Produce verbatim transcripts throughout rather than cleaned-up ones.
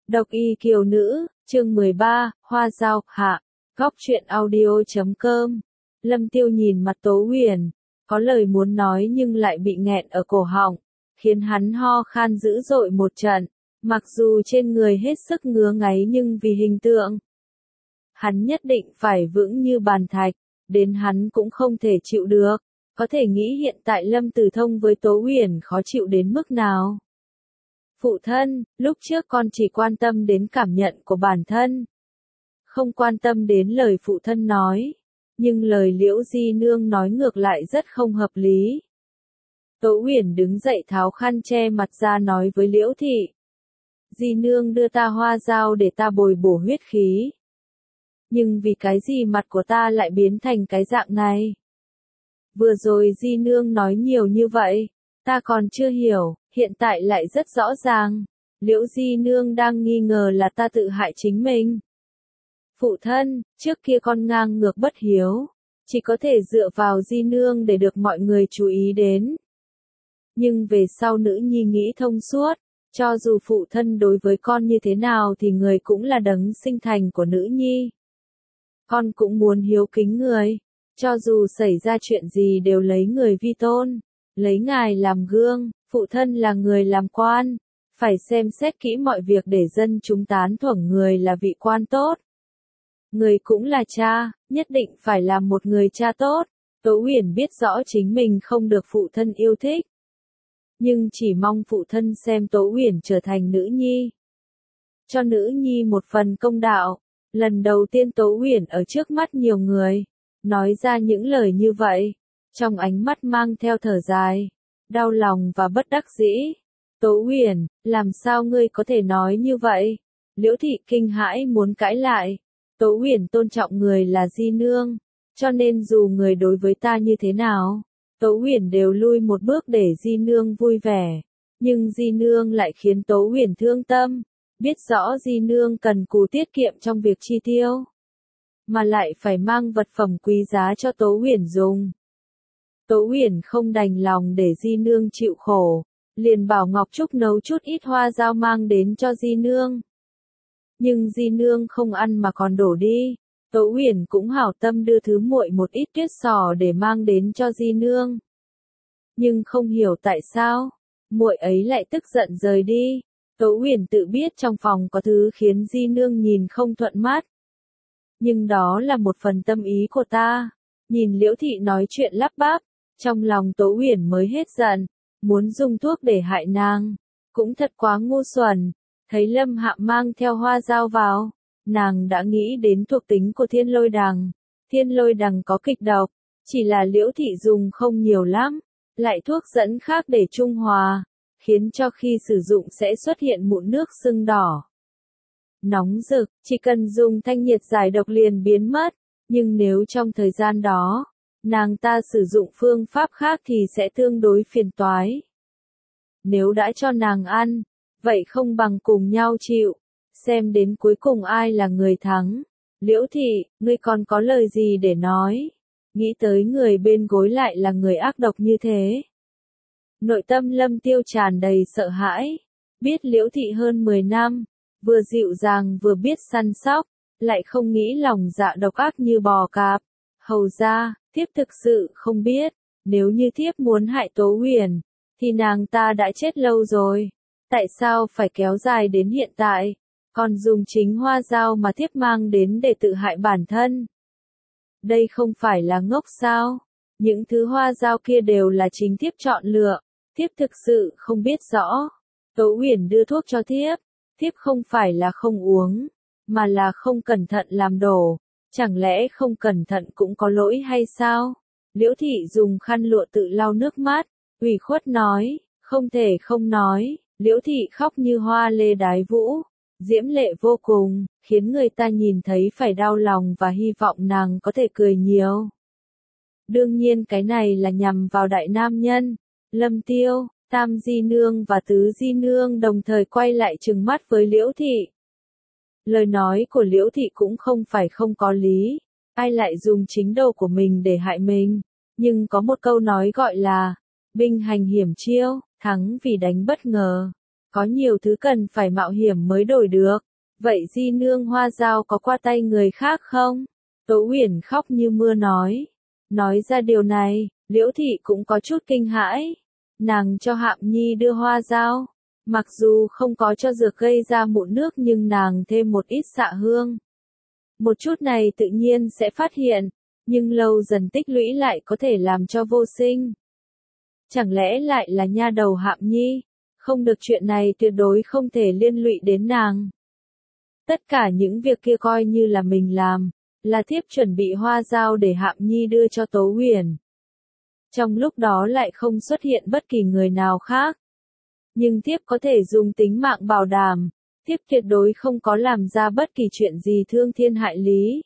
Độc y kiều nữ, chương mười ba, Hoa Dao, hạ, góc truyện audio chấm com. Lâm Tiêu nhìn mặt Tố Huyền, có lời muốn nói nhưng lại bị nghẹn ở cổ họng, khiến hắn ho khan dữ dội một trận, mặc dù trên người hết sức ngứa ngáy nhưng vì hình tượng, hắn nhất định phải vững như bàn thạch, đến hắn cũng không thể chịu được, có thể nghĩ hiện tại Lâm Tử Thông với Tố Huyền khó chịu đến mức nào. Phụ thân, lúc trước con chỉ quan tâm đến cảm nhận của bản thân, không quan tâm đến lời phụ thân nói, nhưng lời Liễu Di Nương nói ngược lại rất không hợp lý. Tố Huyền đứng dậy tháo khăn che mặt ra nói với Liễu Thị. Di Nương đưa ta hoa dao để ta bồi bổ huyết khí. Nhưng vì cái gì mặt của ta lại biến thành cái dạng này? Vừa rồi Di Nương nói nhiều như vậy, ta còn chưa hiểu, hiện tại lại rất rõ ràng. Liễu Di Nương đang nghi ngờ là ta tự hại chính mình. Phụ thân, trước kia con ngang ngược bất hiếu, chỉ có thể dựa vào Di Nương để được mọi người chú ý đến. Nhưng về sau nữ nhi nghĩ thông suốt, cho dù phụ thân đối với con như thế nào thì người cũng là đấng sinh thành của nữ nhi. Con cũng muốn hiếu kính người, cho dù xảy ra chuyện gì đều lấy người vi tôn, lấy ngài làm gương, phụ thân là người làm quan, phải xem xét kỹ mọi việc để dân chúng tán thưởng người là vị quan tốt. Người cũng là cha, nhất định phải làm một người cha tốt. Tố Huyền biết rõ chính mình không được phụ thân yêu thích, nhưng chỉ mong phụ thân xem Tố Huyền trở thành nữ nhi, cho nữ nhi một phần công đạo. Lần đầu tiên Tố Huyền ở trước mắt nhiều người, nói ra những lời như vậy, trong ánh mắt mang theo thở dài, đau lòng và bất đắc dĩ. Tố Huyền, làm sao ngươi có thể nói như vậy? Liễu Thị kinh hãi muốn cãi lại. Tố Huyền tôn trọng người là Di Nương, cho nên dù người đối với ta như thế nào, Tố Huyền đều lui một bước để Di Nương vui vẻ. Nhưng Di Nương lại khiến Tố Huyền thương tâm, biết rõ Di Nương cần cù tiết kiệm trong việc chi tiêu, mà lại phải mang vật phẩm quý giá cho Tố Huyền dùng. Tố Huyền không đành lòng để Di Nương chịu khổ, liền bảo Ngọc Trúc nấu chút ít hoa dao mang đến cho Di Nương. Nhưng Di Nương không ăn mà còn đổ đi. Tố Huyền cũng hảo tâm đưa thứ muội một ít tuyết sò để mang đến cho Di Nương. Nhưng không hiểu tại sao, muội ấy lại tức giận rời đi. Tố Huyền tự biết trong phòng có thứ khiến Di Nương nhìn không thuận mắt. Nhưng đó là một phần tâm ý của ta. Nhìn Liễu Thị nói chuyện lắp bắp, trong lòng Tố Huyền mới hết giận, muốn dùng thuốc để hại nàng. Cũng thật quá ngu xuẩn. Thấy Lâm Hạm mang theo hoa dao vào, nàng đã nghĩ đến thuộc tính của thiên lôi đằng. Thiên lôi đằng có kịch độc, chỉ là Liễu Thị dùng không nhiều lắm, lại thuốc dẫn khác để trung hòa, khiến cho khi sử dụng sẽ xuất hiện mụn nước sưng đỏ. Nóng rực, chỉ cần dùng thanh nhiệt giải độc liền biến mất, nhưng nếu trong thời gian đó, nàng ta sử dụng phương pháp khác thì sẽ tương đối phiền toái. Nếu đã cho nàng ăn, vậy không bằng cùng nhau chịu, xem đến cuối cùng ai là người thắng. Liễu Thị, ngươi còn có lời gì để nói? Nghĩ tới người bên gối lại là người ác độc như thế. Nội tâm Lâm Tiêu tràn đầy sợ hãi, biết Liễu Thị hơn mười năm, vừa dịu dàng vừa biết săn sóc, lại không nghĩ lòng dạ độc ác như bò cạp. Hầu ra, thiếp thực sự không biết, nếu như thiếp muốn hại Tố Huyền, thì nàng ta đã chết lâu rồi. Tại sao phải kéo dài đến hiện tại, còn dùng chính hoa dao mà thiếp mang đến để tự hại bản thân? Đây không phải là ngốc sao? Những thứ hoa dao kia đều là chính thiếp chọn lựa, thiếp thực sự không biết rõ. Tố Huyền đưa thuốc cho thiếp, thiếp không phải là không uống, mà là không cẩn thận làm đổ. Chẳng lẽ không cẩn thận cũng có lỗi hay sao? Liễu Thị dùng khăn lụa tự lau nước mắt, ủy khuất nói, không thể không nói. Liễu Thị khóc như hoa lê đái vũ, diễm lệ vô cùng, khiến người ta nhìn thấy phải đau lòng và hy vọng nàng có thể cười nhiều. Đương nhiên cái này là nhằm vào đại nam nhân. Lâm Tiêu, Tam Di Nương và Tứ Di Nương đồng thời quay lại trừng mắt với Liễu Thị. Lời nói của Liễu Thị cũng không phải không có lý, ai lại dùng chính đầu của mình để hại mình. Nhưng có một câu nói gọi là, binh hành hiểm chiêu, thắng vì đánh bất ngờ. Có nhiều thứ cần phải mạo hiểm mới đổi được. Vậy di nương Hoa Dao có qua tay người khác không? Tố Uyển khóc như mưa nói. Nói ra điều này, Liễu Thị cũng có chút kinh hãi. Nàng cho Hạm Nhi đưa Hoa Dao. Mặc dù không có cho dược gây ra mụn nước nhưng nàng thêm một ít xạ hương. Một chút này tự nhiên sẽ phát hiện, nhưng lâu dần tích lũy lại có thể làm cho vô sinh. Chẳng lẽ lại là nha đầu Hạm Nhi? Không được, chuyện này tuyệt đối không thể liên lụy đến nàng. Tất cả những việc kia coi như là mình làm, là thiếp chuẩn bị Hoa Dao để Hạm Nhi đưa cho Tố Uyển. Trong lúc đó lại không xuất hiện bất kỳ người nào khác. Nhưng thiếp có thể dùng tính mạng bảo đảm, thiếp tuyệt đối không có làm ra bất kỳ chuyện gì thương thiên hại lý.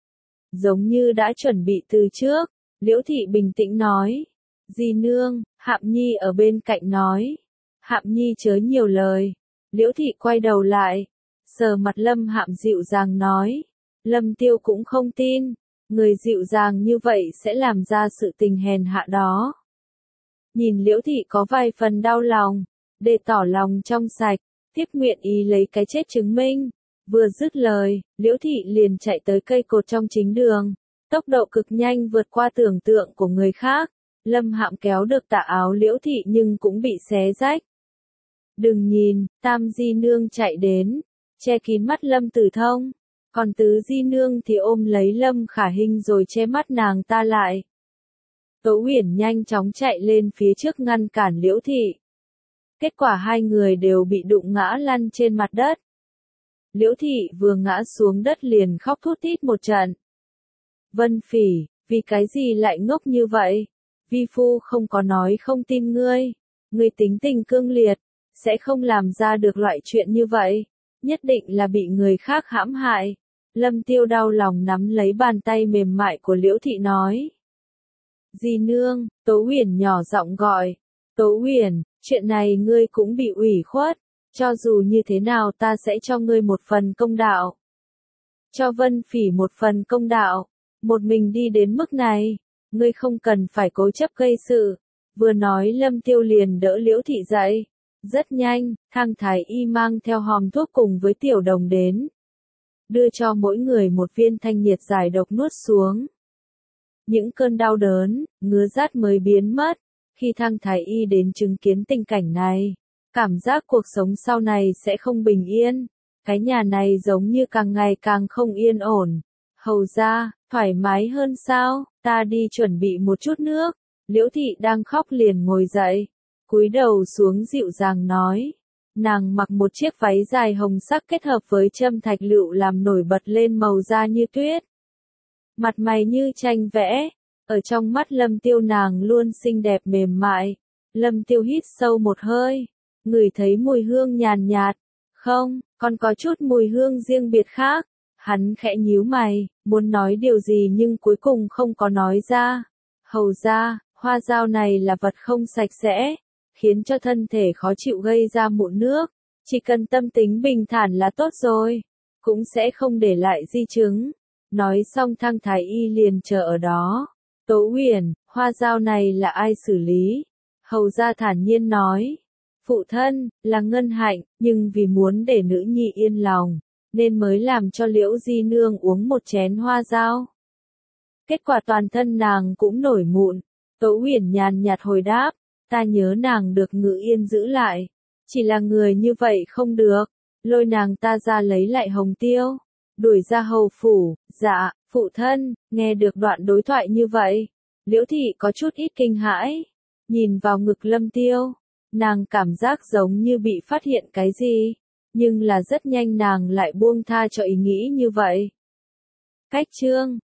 Giống như đã chuẩn bị từ trước, Liễu Thị bình tĩnh nói. Di nương, Hạm Nhi ở bên cạnh nói. Hạm Nhi chớ nhiều lời. Liễu Thị quay đầu lại, sờ mặt Lâm Hạm dịu dàng nói. Lâm Tiêu cũng không tin, người dịu dàng như vậy sẽ làm ra sự tình hèn hạ đó. Nhìn Liễu Thị có vài phần đau lòng, để tỏ lòng trong sạch, tiếp nguyện ý lấy cái chết chứng minh. Vừa dứt lời, Liễu Thị liền chạy tới cây cột trong chính đường, tốc độ cực nhanh vượt qua tưởng tượng của người khác. Lâm Hạm kéo được tà áo Liễu Thị nhưng cũng bị xé rách. Đừng nhìn, Tam Di Nương chạy đến, che kín mắt Lâm Tử Thông, còn Tứ Di Nương thì ôm lấy Lâm Khả Hinh rồi che mắt nàng ta lại. Tố Uyển nhanh chóng chạy lên phía trước ngăn cản Liễu Thị. Kết quả hai người đều bị đụng ngã lăn trên mặt đất. Liễu Thị vừa ngã xuống đất liền khóc thút thít một trận. Vân Phỉ, vì cái gì lại ngốc như vậy? Vi phu không có nói không tin ngươi. Ngươi tính tình cương liệt, sẽ không làm ra được loại chuyện như vậy. Nhất định là bị người khác hãm hại. Lâm Tiêu đau lòng nắm lấy bàn tay mềm mại của Liễu Thị nói. Di nương, Tố Uyển nhỏ giọng gọi. Tố Uyển, chuyện này ngươi cũng bị ủy khuất. Cho dù như thế nào ta sẽ cho ngươi một phần công đạo. Cho Vân Phỉ một phần công đạo. Một mình đi đến mức này, ngươi không cần phải cố chấp gây sự. Vừa nói Lâm Tiêu liền đỡ Liễu Thị dậy. Rất nhanh, Thang Thái Y mang theo hòm thuốc cùng với Tiểu Đồng đến. Đưa cho mỗi người một viên thanh nhiệt giải độc nuốt xuống. Những cơn đau đớn, ngứa rát mới biến mất. Khi Thang Thái Y đến chứng kiến tình cảnh này, cảm giác cuộc sống sau này sẽ không bình yên. Cái nhà này giống như càng ngày càng không yên ổn. Hầu ra, thoải mái hơn sao? Ta đi chuẩn bị một chút nước. Liễu Thị đang khóc liền ngồi dậy, cúi đầu xuống dịu dàng nói. Nàng mặc một chiếc váy dài hồng sắc kết hợp với châm thạch lựu làm nổi bật lên màu da như tuyết. Mặt mày như tranh vẽ, ở trong mắt Lâm Tiêu nàng luôn xinh đẹp mềm mại. Lâm Tiêu hít sâu một hơi, ngửi thấy mùi hương nhàn nhạt. Không, còn có chút mùi hương riêng biệt khác. Hắn khẽ nhíu mày, muốn nói điều gì nhưng cuối cùng không có nói ra. Hầu ra, Hoa Dao này là vật không sạch sẽ, khiến cho thân thể khó chịu gây ra mụn nước. Chỉ cần tâm tính bình thản là tốt rồi, cũng sẽ không để lại di chứng. Nói xong Thang Thái Y liền chờ ở đó. Tố Uyển, Hoa Dao này là ai xử lý? Hầu ra thản nhiên nói. Phụ thân, là Ngân Hạnh, nhưng vì muốn để nữ nhi yên lòng, nên mới làm cho Liễu Di Nương uống một chén Hoa Dao. Kết quả toàn thân nàng cũng nổi mụn. Tố Uyển nhàn nhạt hồi đáp, ta nhớ nàng được Ngự Yên giữ lại. Chỉ là người như vậy không được, lôi nàng ta ra lấy lại Hồng Tiêu, đuổi ra hầu phủ. Dạ, phụ thân. Nghe được đoạn đối thoại như vậy, Liễu Thị có chút ít kinh hãi, nhìn vào ngực Lâm Tiêu, nàng cảm giác giống như bị phát hiện cái gì, nhưng là rất nhanh nàng lại buông tha cho ý nghĩ như vậy. Cách chương